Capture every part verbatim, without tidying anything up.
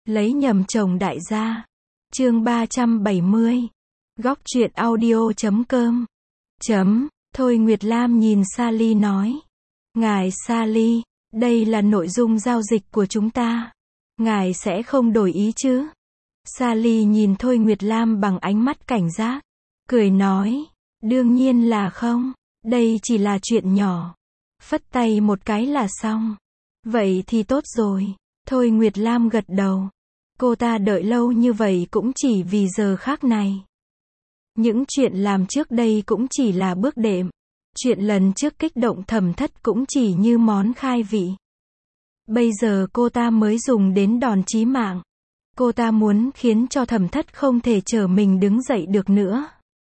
Lấy nhầm chồng đại gia. Chương ba trăm bảy mươi. Góc truyện audio chấm com. Chấm. Thôi Nguyệt Lam nhìn Sally nói. Ngài Sally, đây là nội dung giao dịch của chúng ta. Ngài sẽ không đổi ý chứ? Sally nhìn Thôi Nguyệt Lam bằng ánh mắt cảnh giác. Cười nói. Đương nhiên là không. Đây chỉ là chuyện nhỏ. Phất tay một cái là xong. Vậy thì tốt rồi. Thôi Nguyệt Lam gật đầu. Cô ta đợi lâu như vậy cũng chỉ vì giờ khắc này. Những chuyện làm trước đây cũng chỉ là bước đệm. Chuyện lần trước kích động Thẩm Thất cũng chỉ như món khai vị. Bây giờ cô ta mới dùng đến đòn chí mạng. Cô ta muốn khiến cho Thẩm Thất không thể trở mình đứng dậy được nữa.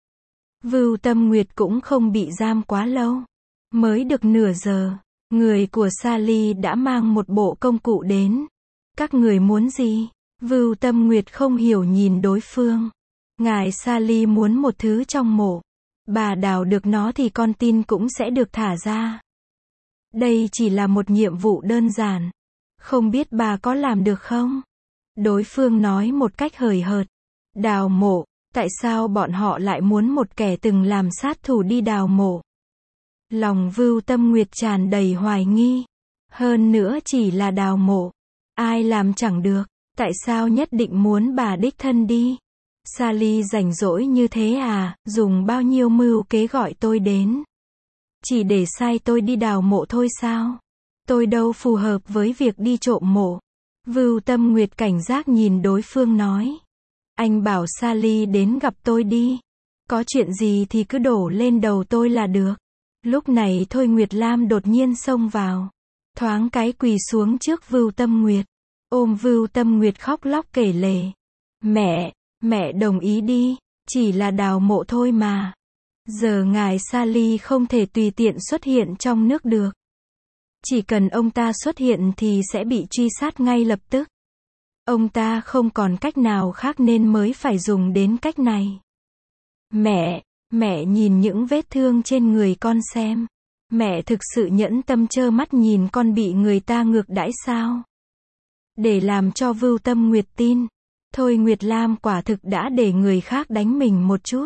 Vưu Tâm Nguyệt cũng không bị giam quá lâu. Mới được nửa giờ, người của Sally đã mang một bộ công cụ đến. Các người muốn gì? Vưu Tâm Nguyệt không hiểu nhìn đối phương. Ngài Sally muốn một thứ trong mộ. Bà đào được nó thì con tin cũng sẽ được thả ra. Đây chỉ là một nhiệm vụ đơn giản. Không biết bà có làm được không? Đối phương nói một cách hời hợt. Đào mộ, tại sao bọn họ lại muốn một kẻ từng làm sát thủ đi đào mộ? Lòng Vưu Tâm Nguyệt tràn đầy hoài nghi. Hơn nữa chỉ là đào mộ. Ai làm chẳng được. Tại sao nhất định muốn bà đích thân đi? Sally rảnh rỗi như thế à, dùng bao nhiêu mưu kế gọi tôi đến? Chỉ để sai tôi đi đào mộ thôi sao? Tôi đâu phù hợp với việc đi trộm mộ. Vưu Tâm Nguyệt cảnh giác nhìn đối phương nói. Anh bảo Sally đến gặp tôi đi. Có chuyện gì thì cứ đổ lên đầu tôi là được. Lúc này Thôi Nguyệt Lam đột nhiên xông vào. Thoáng cái quỳ xuống trước Vưu Tâm Nguyệt. Ôm Vưu Tâm Nguyệt khóc lóc kể lể. Mẹ, mẹ đồng ý đi. Chỉ là đào mộ thôi mà. Giờ ngài Sally không thể tùy tiện xuất hiện trong nước được. Chỉ cần ông ta xuất hiện thì sẽ bị truy sát ngay lập tức. Ông ta không còn cách nào khác nên mới phải dùng đến cách này. Mẹ, mẹ nhìn những vết thương trên người con xem. Mẹ thực sự nhẫn tâm trơ mắt nhìn con bị người ta ngược đãi sao? Để làm cho Vưu Tâm Nguyệt tin. Thôi Nguyệt Lam quả thực đã để người khác đánh mình một chút.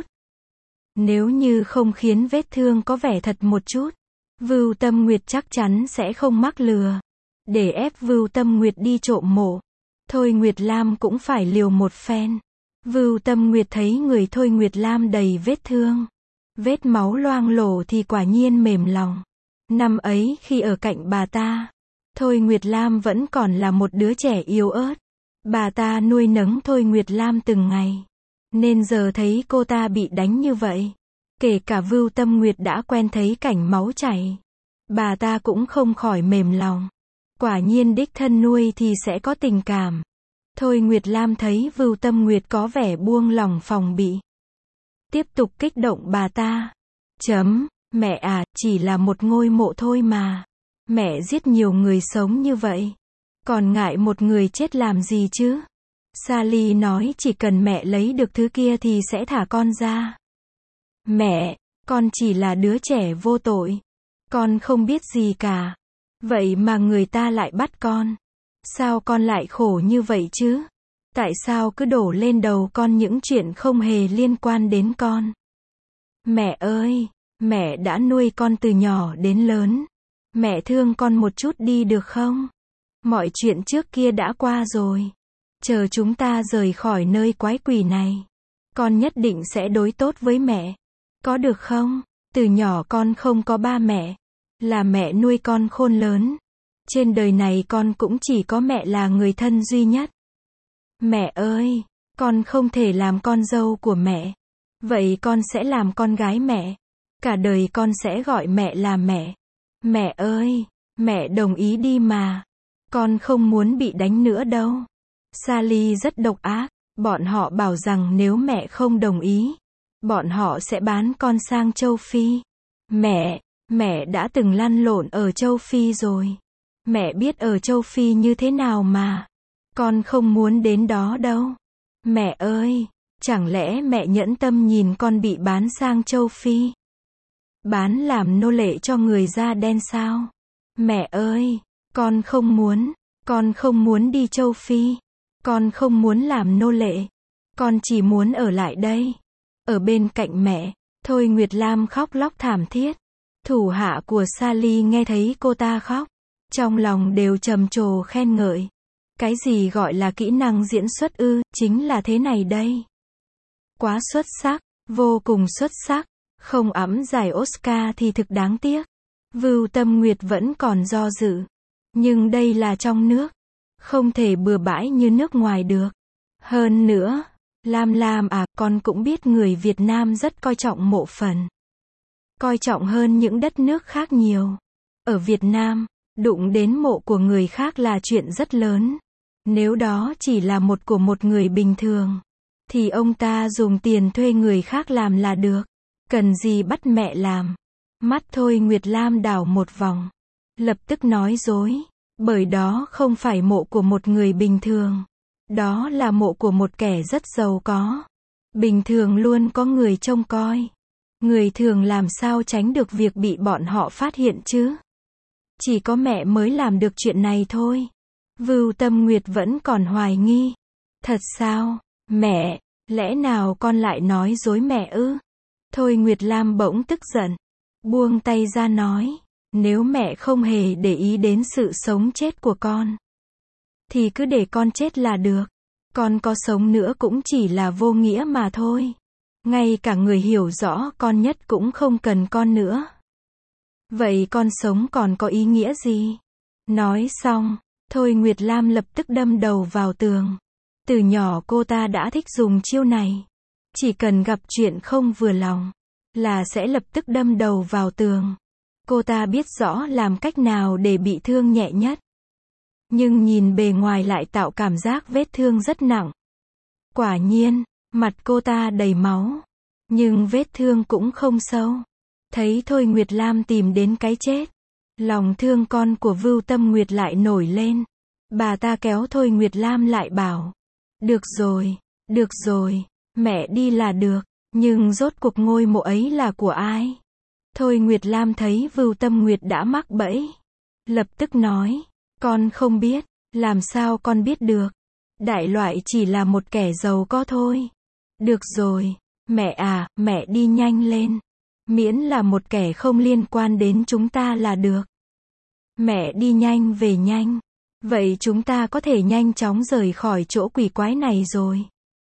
Nếu như không khiến vết thương có vẻ thật một chút, Vưu Tâm Nguyệt chắc chắn sẽ không mắc lừa. Để ép Vưu Tâm Nguyệt đi trộm mộ, Thôi Nguyệt Lam cũng phải liều một phen. Vưu Tâm Nguyệt thấy người Thôi Nguyệt Lam đầy vết thương, vết máu loang lổ thì quả nhiên mềm lòng. Năm ấy khi ở cạnh bà ta, Thôi Nguyệt Lam vẫn còn là một đứa trẻ yếu ớt. Bà ta nuôi nấng Thôi Nguyệt Lam từng ngày. Nên giờ thấy cô ta bị đánh như vậy. Kể cả Vưu Tâm Nguyệt đã quen thấy cảnh máu chảy. Bà ta cũng không khỏi mềm lòng. Quả nhiên đích thân nuôi thì sẽ có tình cảm. Thôi Nguyệt Lam thấy Vưu Tâm Nguyệt có vẻ buông lỏng phòng bị. Tiếp tục kích động bà ta. Chấm, mẹ à, chỉ là một ngôi mộ thôi mà. Mẹ giết nhiều người sống như vậy. Còn ngại một người chết làm gì chứ? Sally nói chỉ cần mẹ lấy được thứ kia thì sẽ thả con ra. Mẹ, con chỉ là đứa trẻ vô tội. Con không biết gì cả. Vậy mà người ta lại bắt con. Sao con lại khổ như vậy chứ? Tại sao cứ đổ lên đầu con những chuyện không hề liên quan đến con? Mẹ ơi, mẹ đã nuôi con từ nhỏ đến lớn. Mẹ thương con một chút đi được không? Mọi chuyện trước kia đã qua rồi. Chờ chúng ta rời khỏi nơi quái quỷ này. Con nhất định sẽ đối tốt với mẹ. Có được không? Từ nhỏ con không có ba mẹ. Là mẹ nuôi con khôn lớn. Trên đời này con cũng chỉ có mẹ là người thân duy nhất. Mẹ ơi, con không thể làm con dâu của mẹ. Vậy con sẽ làm con gái mẹ. Cả đời con sẽ gọi mẹ là mẹ. Mẹ ơi, mẹ đồng ý đi mà. Con không muốn bị đánh nữa đâu. Sally rất độc ác. Bọn họ bảo rằng nếu mẹ không đồng ý, bọn họ sẽ bán con sang châu Phi. Mẹ, mẹ đã từng lăn lộn ở châu Phi rồi. Mẹ biết ở châu Phi như thế nào mà. Con không muốn đến đó đâu. Mẹ ơi, chẳng lẽ mẹ nhẫn tâm nhìn con bị bán sang châu Phi? Bán làm nô lệ cho người da đen sao? Mẹ ơi, con không muốn, con không muốn đi châu Phi. Con không muốn làm nô lệ. Con chỉ muốn ở lại đây. Ở bên cạnh mẹ. Thôi Nguyệt Lam khóc lóc thảm thiết. Thủ hạ của Sally nghe thấy cô ta khóc. Trong lòng đều trầm trồ khen ngợi. Cái gì gọi là kỹ năng diễn xuất ư, chính là thế này đây. Quá xuất sắc, vô cùng xuất sắc. Không ẵm giải Oscar thì thực đáng tiếc. Vưu Tâm Nguyệt vẫn còn do dự. Nhưng đây là trong nước. Không thể bừa bãi như nước ngoài được. Hơn nữa, Lam Lam à, con cũng biết người Việt Nam rất coi trọng mộ phần. Coi trọng hơn những đất nước khác nhiều. Ở Việt Nam, đụng đến mộ của người khác là chuyện rất lớn. Nếu đó chỉ là một của một người bình thường, thì ông ta dùng tiền thuê người khác làm là được. Cần gì bắt mẹ làm? Mắt Thôi Nguyệt Lam đảo một vòng. Lập tức nói dối. Bởi đó không phải mộ của một người bình thường. Đó là mộ của một kẻ rất giàu có. Bình thường luôn có người trông coi. Người thường làm sao tránh được việc bị bọn họ phát hiện chứ? Chỉ có mẹ mới làm được chuyện này thôi. Vưu Tâm Nguyệt vẫn còn hoài nghi. Thật sao? Mẹ, lẽ nào con lại nói dối mẹ ư? Thôi Nguyệt Lam bỗng tức giận. Buông tay ra nói. Nếu mẹ không hề để ý đến sự sống chết của con, thì cứ để con chết là được. Con có sống nữa cũng chỉ là vô nghĩa mà thôi. Ngay cả người hiểu rõ con nhất cũng không cần con nữa. Vậy con sống còn có ý nghĩa gì? Nói xong, Thôi Nguyệt Lam lập tức đâm đầu vào tường. Từ nhỏ cô ta đã thích dùng chiêu này. Chỉ cần gặp chuyện không vừa lòng, là sẽ lập tức đâm đầu vào tường. Cô ta biết rõ làm cách nào để bị thương nhẹ nhất. Nhưng nhìn bề ngoài lại tạo cảm giác vết thương rất nặng. Quả nhiên, mặt cô ta đầy máu. Nhưng vết thương cũng không sâu. Thấy Thôi Nguyệt Lam tìm đến cái chết. Lòng thương con của Vưu Tâm Nguyệt lại nổi lên. Bà ta kéo Thôi Nguyệt Lam lại bảo. Được rồi, được rồi, mẹ đi là được. Nhưng rốt cuộc ngôi mộ ấy là của ai? Thôi Nguyệt Lam thấy Vưu Tâm Nguyệt đã mắc bẫy. Lập tức nói. Con không biết. Làm sao con biết được? Đại loại chỉ là một kẻ giàu có thôi. Được rồi. Mẹ à, mẹ đi nhanh lên. Miễn là một kẻ không liên quan đến chúng ta là được. Mẹ đi nhanh về nhanh. Vậy chúng ta có thể nhanh chóng rời khỏi chỗ quỷ quái này rồi.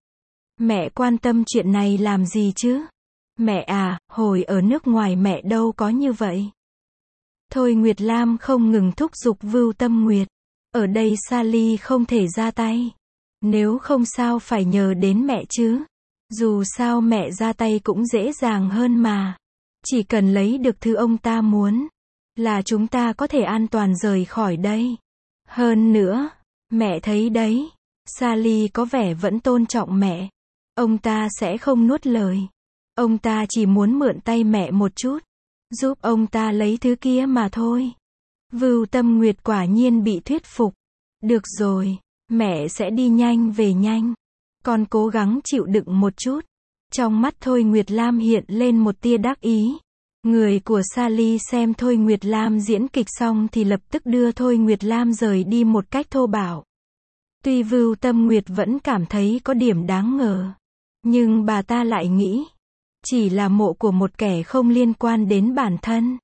Mẹ quan tâm chuyện này làm gì chứ? Mẹ à, hồi ở nước ngoài mẹ đâu có như vậy. Thôi Nguyệt Lam không ngừng thúc giục Vưu Tâm Nguyệt. Ở đây Sally không thể ra tay. Nếu không sao phải nhờ đến mẹ chứ. Dù sao mẹ ra tay cũng dễ dàng hơn mà. Chỉ cần lấy được thứ ông ta muốn, là chúng ta có thể an toàn rời khỏi đây. Hơn nữa, mẹ thấy đấy, Sally có vẻ vẫn tôn trọng mẹ. Ông ta sẽ không nuốt lời. Ông ta chỉ muốn mượn tay mẹ một chút, giúp ông ta lấy thứ kia mà thôi. Vưu Tâm Nguyệt quả nhiên bị thuyết phục. Được rồi, mẹ sẽ đi nhanh về nhanh. Con cố gắng chịu đựng một chút. Trong mắt Thôi Nguyệt Lam hiện lên một tia đắc ý. Người của Sally xem Thôi Nguyệt Lam diễn kịch xong thì lập tức đưa Thôi Nguyệt Lam rời đi một cách thô bạo. Tuy Vưu Tâm Nguyệt vẫn cảm thấy có điểm đáng ngờ, nhưng bà ta lại nghĩ, chỉ là mộ của một kẻ không liên quan đến bản thân.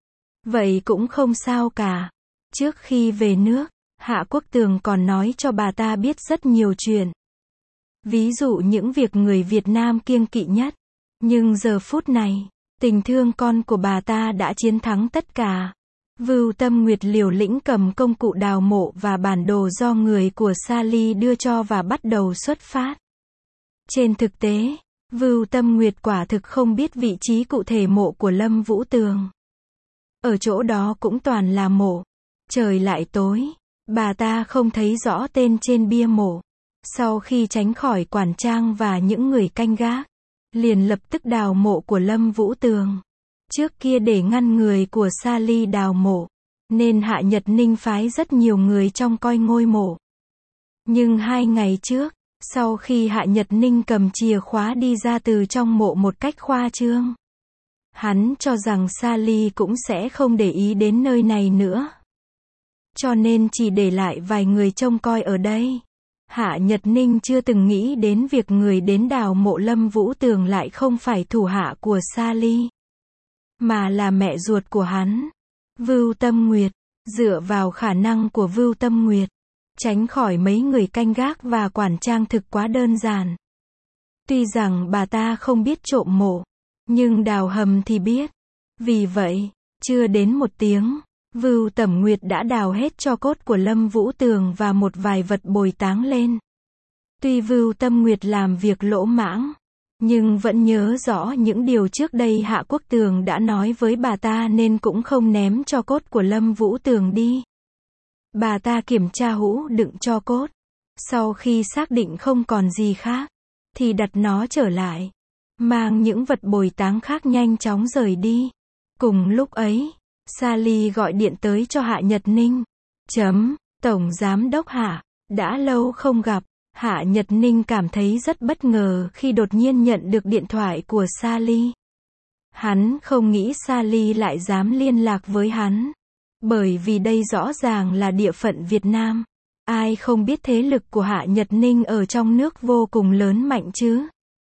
Vậy cũng không sao cả. Trước khi về nước, Hạ Quốc Tường còn nói cho bà ta biết rất nhiều chuyện. Ví dụ những việc người Việt Nam kiêng kỵ nhất. Nhưng giờ phút này, tình thương con của bà ta đã chiến thắng tất cả. Vưu Tâm Nguyệt liều lĩnh cầm công cụ đào mộ và bản đồ do người của Sally đưa cho và bắt đầu xuất phát. Trên thực tế, Vưu Tâm Nguyệt quả thực không biết vị trí cụ thể mộ của Lâm Vũ Tường. Ở chỗ đó cũng toàn là mộ. Trời lại tối, bà ta không thấy rõ tên trên bia mộ. Sau khi tránh khỏi quản trang và những người canh gác, liền lập tức đào mộ của Lâm Vũ Tường. Trước kia để ngăn người của Sally đào mộ, nên Hạ Nhật Ninh phái rất nhiều người trông coi ngôi mộ. Nhưng hai ngày trước, sau khi Hạ Nhật Ninh cầm chìa khóa đi ra từ trong mộ một cách khoa trương, hắn cho rằng Sally cũng sẽ không để ý đến nơi này nữa. Cho nên chỉ để lại vài người trông coi ở đây. Hạ Nhật Ninh chưa từng nghĩ đến việc người đến đào mộ Lâm Vũ Tường lại không phải thủ hạ của Sally, mà là mẹ ruột của hắn, Vưu Tâm Nguyệt. Dựa vào khả năng của Vưu Tâm Nguyệt, tránh khỏi mấy người canh gác và quản trang thực quá đơn giản. Tuy rằng bà ta không biết trộm mộ, nhưng đào hầm thì biết. Vì vậy, chưa đến một tiếng, Vưu Tẩm Nguyệt đã đào hết tro cốt của Lâm Vũ Tường và một vài vật bồi táng lên. Tuy Vưu Tâm Nguyệt làm việc lỗ mãng, nhưng vẫn nhớ rõ những điều trước đây Hạ Quốc Tường đã nói với bà ta nên cũng không ném tro cốt của Lâm Vũ Tường đi. Bà ta kiểm tra hũ đựng tro cốt. Sau khi xác định không còn gì khác, thì đặt nó trở lại, mang những vật bồi táng khác nhanh chóng rời đi. Cùng lúc ấy, Sally gọi điện tới cho Hạ Nhật Ninh. Chấm, Tổng Giám đốc Hạ, đã lâu không gặp. Hạ Nhật Ninh cảm thấy rất bất ngờ khi đột nhiên nhận được điện thoại của Sally. Hắn không nghĩ Sally lại dám liên lạc với hắn. Bởi vì đây rõ ràng là địa phận Việt Nam. Ai không biết thế lực của Hạ Nhật Ninh ở trong nước vô cùng lớn mạnh chứ.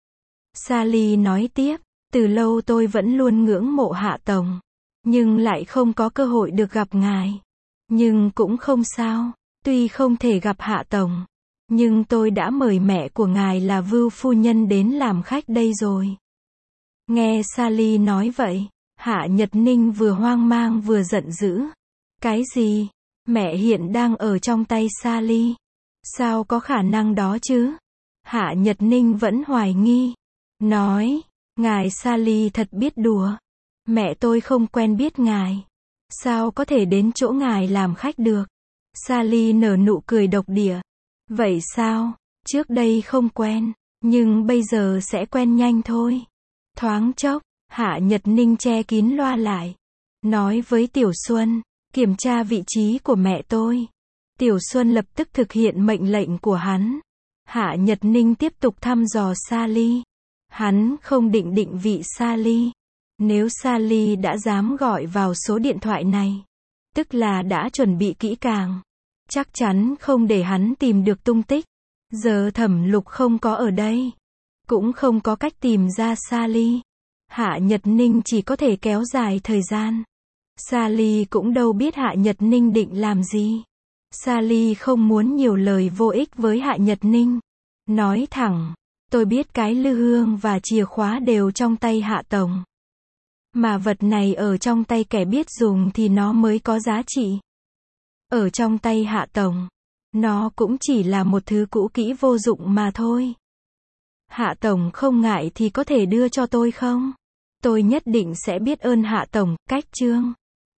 Sally nói tiếp, từ lâu tôi vẫn luôn ngưỡng mộ Hạ Tổng, nhưng lại không có cơ hội được gặp ngài. Nhưng cũng không sao, tuy không thể gặp Hạ Tổng, nhưng tôi đã mời mẹ của ngài là Vưu Phu Nhân đến làm khách đây rồi. Nghe Sally nói vậy, Hạ Nhật Ninh vừa hoang mang vừa giận dữ. Cái gì? Mẹ hiện đang ở trong tay Sally. Sao có khả năng đó chứ? Hạ Nhật Ninh vẫn hoài nghi. Nói, ngài Sally thật biết đùa. Mẹ tôi không quen biết ngài. Sao có thể đến chỗ ngài làm khách được? Sally nở nụ cười độc địa. Vậy sao? Trước đây không quen, nhưng bây giờ sẽ quen nhanh thôi. Thoáng chốc, Hạ Nhật Ninh che kín loa lại. Nói với Tiểu Xuân, kiểm tra vị trí của mẹ tôi. Tiểu Xuân lập tức thực hiện mệnh lệnh của hắn. Hạ Nhật Ninh tiếp tục thăm dò Sally. Hắn không định định vị Sally. Nếu Sally đã dám gọi vào số điện thoại này, tức là đã chuẩn bị kỹ càng. Chắc chắn không để hắn tìm được tung tích. Giờ Thẩm Lục không có ở đây, cũng không có cách tìm ra Sally. Hạ Nhật Ninh chỉ có thể kéo dài thời gian. Sally cũng đâu biết Hạ Nhật Ninh định làm gì. Sally không muốn nhiều lời vô ích với Hạ Nhật Ninh. Nói thẳng, tôi biết cái lư hương và chìa khóa đều trong tay Hạ Tổng. Mà vật này ở trong tay kẻ biết dùng thì nó mới có giá trị. Ở trong tay Hạ Tổng, nó cũng chỉ là một thứ cũ kỹ vô dụng mà thôi. Hạ Tổng không ngại thì có thể đưa cho tôi không? Tôi nhất định sẽ biết ơn Hạ Tổng. Cách chương